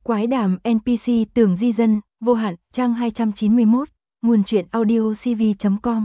Quái đàm NPC Tưởng Di Dân, vô hạn, trang 291, nguồn truyện audio cv.com.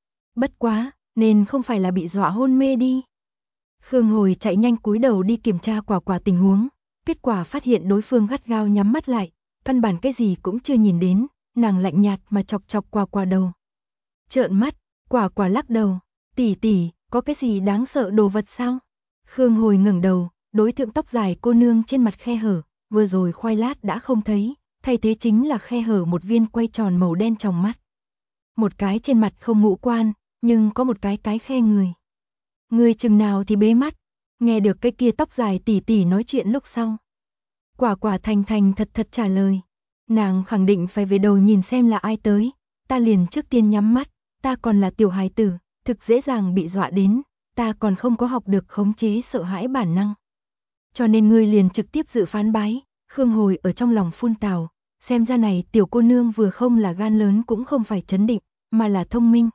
Bất quá, nên không phải là bị dọa hôn mê đi. Khương Hồi chạy nhanh cúi đầu đi kiểm tra Quả Quả tình huống, kết quả phát hiện đối phương gắt gao nhắm mắt lại, căn bản cái gì cũng chưa nhìn đến, nàng lạnh nhạt mà chọc chọc Quả Quả đầu. Trợn mắt, Quả Quả lắc đầu, tỷ tỷ, có cái gì đáng sợ đồ vật sao? Khương Hồi ngẩng đầu, đối tượng tóc dài cô nương trên mặt khe hở, vừa rồi khoai lát đã không thấy, thay thế chính là khe hở một viên quay tròn màu đen trong mắt. Một cái trên mặt không ngũ quan, nhưng có một cái khe người. Người chừng nào thì bế mắt, nghe được cái kia tóc dài tỷ tỷ nói chuyện lúc sau. Quả Quả thành thành thật thật trả lời, nàng khẳng định phải về đầu nhìn xem là ai tới, ta liền trước tiên nhắm mắt, ta còn là tiểu hài tử, thực dễ dàng bị dọa đến, ta còn không có học được khống chế sợ hãi bản năng. Cho nên ngươi liền trực tiếp dự phán bái. Khương Hồi ở trong lòng phun tào, xem ra này tiểu cô nương vừa không là gan lớn cũng không phải trấn định, mà là thông minh.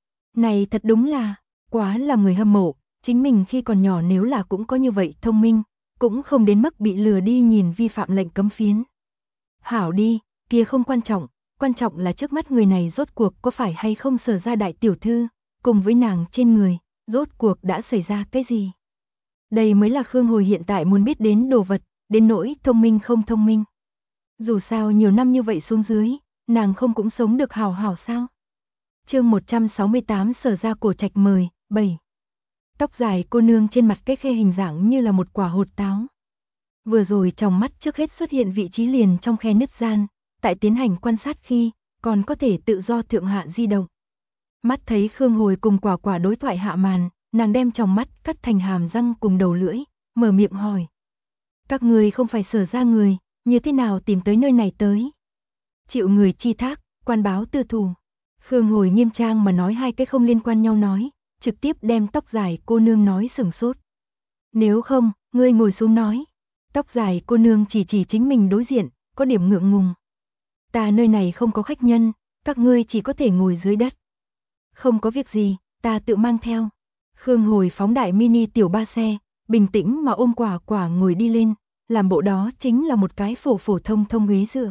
Này thật đúng là, quá làm người hâm mộ, chính mình khi còn nhỏ nếu là cũng có như vậy thông minh, cũng không đến mức bị lừa đi nhìn vi phạm lệnh cấm phiến. Hảo đi, kia không quan trọng là trước mắt người này rốt cuộc có phải hay không Sở gia đại tiểu thư, cùng với nàng trên người, rốt cuộc đã xảy ra cái gì. Đây mới là Khương Hồi hiện tại muốn biết đến đồ vật, đến nỗi thông minh không thông minh. Dù sao nhiều năm như vậy xuống dưới, nàng không cũng sống được hảo hảo sao? Chương 168 Sở gia cổ trạch mời, 7. Tóc dài cô nương trên mặt cái khe hình dạng như là một quả hột táo. Vừa rồi trong mắt trước hết xuất hiện vị trí liền trong khe nứt gian, tại tiến hành quan sát khi, còn có thể tự do thượng hạ di động. Mắt thấy Khương Hồi cùng Quả Quả đối thoại hạ màn, nàng đem trong mắt cắt thành hàm răng cùng đầu lưỡi, mở miệng hỏi. Các người không phải Sở gia người, như thế nào tìm tới nơi này tới? Chịu người chi thác, quan báo tư thù. Khương Hồi nghiêm trang mà nói hai cái không liên quan nhau nói, trực tiếp đem tóc dài cô nương nói sửng sốt. Nếu không, ngươi ngồi xuống nói. Tóc dài cô nương chỉ chính mình đối diện, có điểm ngượng ngùng. Ta nơi này không có khách nhân, các ngươi chỉ có thể ngồi dưới đất. Không có việc gì, ta tự mang theo. Khương Hồi phóng đại mini tiểu ba xe, bình tĩnh mà ôm Quả Quả ngồi đi lên, làm bộ đó chính là một cái phổ thông ghế dựa.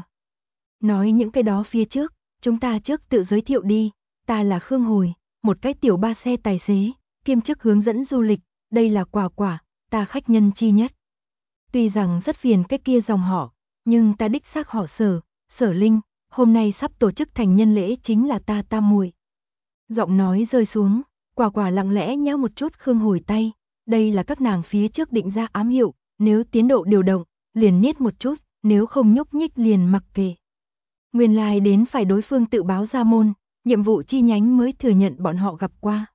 Nói những cái đó phía trước, chúng ta trước tự giới thiệu đi, ta là Khương Hồi, một cái tiểu ba xe tài xế, kiêm chức hướng dẫn du lịch, đây là Quả Quả, ta khách nhân chi nhất. Tuy rằng rất phiền cái kia dòng họ, nhưng ta đích xác họ Sở, Sở Linh, hôm nay sắp tổ chức thành nhân lễ chính là ta tam muội. Giọng nói rơi xuống, Quả Quả lặng lẽ nhéo một chút Khương Hồi tay, đây là các nàng phía trước định ra ám hiệu, nếu tiến độ điều động, liền niết một chút, nếu không nhúc nhích liền mặc kệ. Nguyên lai đến phải đối phương tự báo ra môn, nhiệm vụ chi nhánh mới thừa nhận bọn họ gặp qua.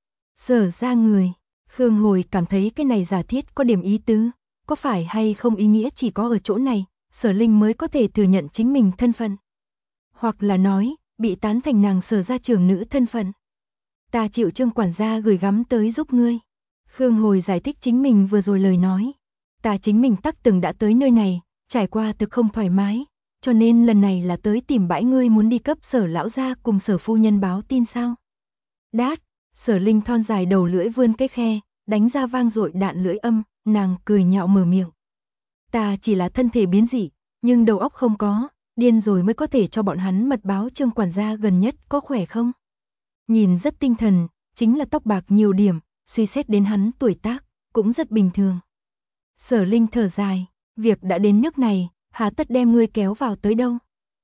Sở ra người, Khương Hồi cảm thấy cái này giả thiết có điểm ý tứ, có phải hay không ý nghĩa chỉ có ở chỗ này, Sở Linh mới có thể thừa nhận chính mình thân phận. Hoặc là nói, bị tán thành nàng Sở gia trưởng nữ thân phận. Ta chịu Trương quản gia gửi gắm tới giúp ngươi. Khương Hồi giải thích chính mình vừa rồi lời nói. Ta chính mình tắc từng đã tới nơi này, trải qua thực không thoải mái, cho nên lần này là tới tìm bãi ngươi muốn đi cấp Sở lão gia cùng Sở phu nhân báo tin sao. Đát, Sở Linh thon dài đầu lưỡi vươn cái khe, đánh ra vang dội đạn lưỡi âm, nàng cười nhạo mở miệng. Ta chỉ là thân thể biến dị, nhưng đầu óc không có, điên rồi mới có thể cho bọn hắn mật báo Trương quản gia gần nhất có khỏe không. Nhìn rất tinh thần, chính là tóc bạc nhiều điểm, suy xét đến hắn tuổi tác, cũng rất bình thường. Sở Linh thở dài, việc đã đến nước này, hà tất đem ngươi kéo vào tới đâu.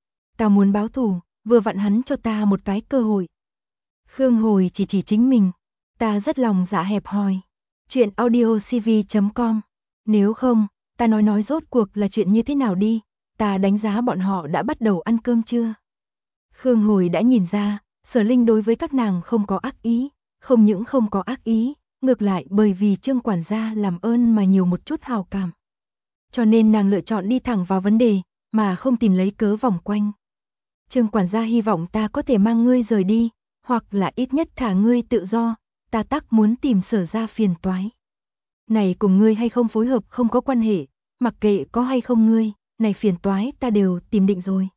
Ta muốn báo thù, vừa vặn hắn cho ta một cái cơ hội. Khương Hồi chỉ chính mình, ta rất lòng dạ hẹp hòi. Chuyện audio cv.com. Nếu không, ta nói rốt cuộc là chuyện như thế nào đi, ta đánh giá bọn họ đã bắt đầu ăn cơm chưa. Khương Hồi đã nhìn ra, Sở Linh đối với các nàng không có ác ý, không những không có ác ý, ngược lại bởi vì Trương quản gia làm ơn mà nhiều một chút hào cảm. Cho nên nàng lựa chọn đi thẳng vào vấn đề, mà không tìm lấy cớ vòng quanh. Trương quản gia hy vọng ta có thể mang ngươi rời đi, hoặc là ít nhất thả ngươi tự do, ta tắc muốn tìm Sở gia phiền toái. Này cùng ngươi hay không phối hợp không có quan hệ, mặc kệ có hay không ngươi, này phiền toái ta đều tìm định rồi.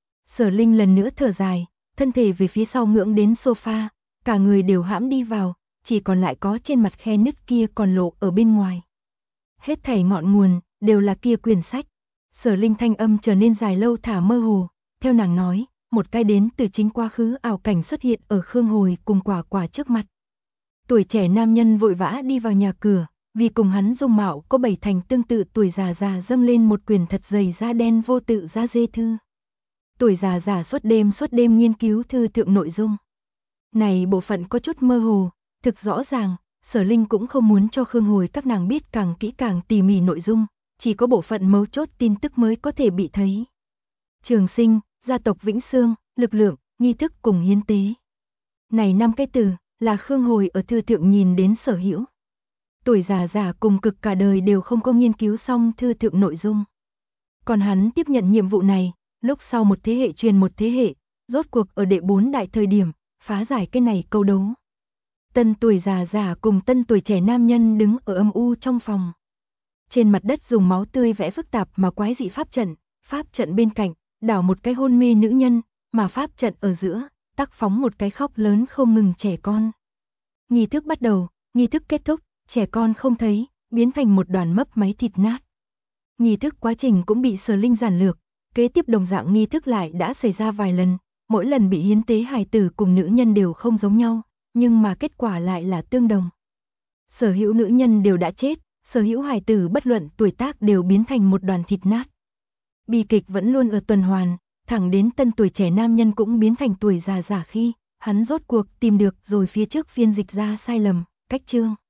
Sở Linh lần nữa thở dài, thân thể về phía sau ngưỡng đến sofa, cả người đều hãm đi vào, chỉ còn lại có trên mặt khe nứt kia còn lộ ở bên ngoài. Hết thảy ngọn nguồn, đều là kia quyển sách. Sở Linh thanh âm trở nên dài lâu thả mơ hồ, theo nàng nói, một cái đến từ chính quá khứ ảo cảnh xuất hiện ở Khương Hồi cùng Quả Quả trước mặt. Tuổi trẻ nam nhân vội vã đi vào nhà cửa, vì cùng hắn dung mạo có 7 thành tương tự tuổi già già dâng lên một quyển thật dày da đen vô tự da dê thư. Tuổi già già suốt đêm nghiên cứu thư thượng nội dung. Này bộ phận có chút mơ hồ, thực rõ ràng, Sở Linh cũng không muốn cho Khương Hồi các nàng biết càng kỹ càng tỉ mỉ nội dung, chỉ có bộ phận mấu chốt tin tức mới có thể bị thấy. Trường sinh, gia tộc Vĩnh Xương, lực lượng, nghi thức cùng hiến tế. Này 5 cái từ là Khương Hồi ở thư thượng nhìn đến sở hữu. Tuổi già già cùng cực cả đời đều không có nghiên cứu xong thư thượng nội dung. Còn hắn tiếp nhận nhiệm vụ này, lúc sau một thế hệ truyền một thế hệ, rốt cuộc ở đệ 4 đại thời điểm, phá giải cái này câu đấu. Tân tuổi già già cùng tân tuổi trẻ nam nhân đứng ở âm u trong phòng. Trên mặt đất dùng máu tươi vẽ phức tạp mà quái dị pháp trận bên cạnh, đảo một cái hôn mê nữ nhân, mà pháp trận ở giữa, tác phóng một cái khóc lớn không ngừng trẻ con. Nghi thức bắt đầu, nghi thức kết thúc, trẻ con không thấy, biến thành một đoàn mấp máy thịt nát. Nghi thức quá trình cũng bị Sở Linh giản lược, kế tiếp đồng dạng nghi thức lại đã xảy ra vài lần, mỗi lần bị hiến tế hài tử cùng nữ nhân đều không giống nhau, nhưng mà kết quả lại là tương đồng. Sở hữu nữ nhân đều đã chết, sở hữu hài tử bất luận tuổi tác đều biến thành một đoàn thịt nát. Bi kịch vẫn luôn ở tuần hoàn, thẳng đến tân tuổi trẻ nam nhân cũng biến thành tuổi già già khi hắn rốt cuộc tìm được rồi phía trước phiên dịch ra sai lầm, cách chương.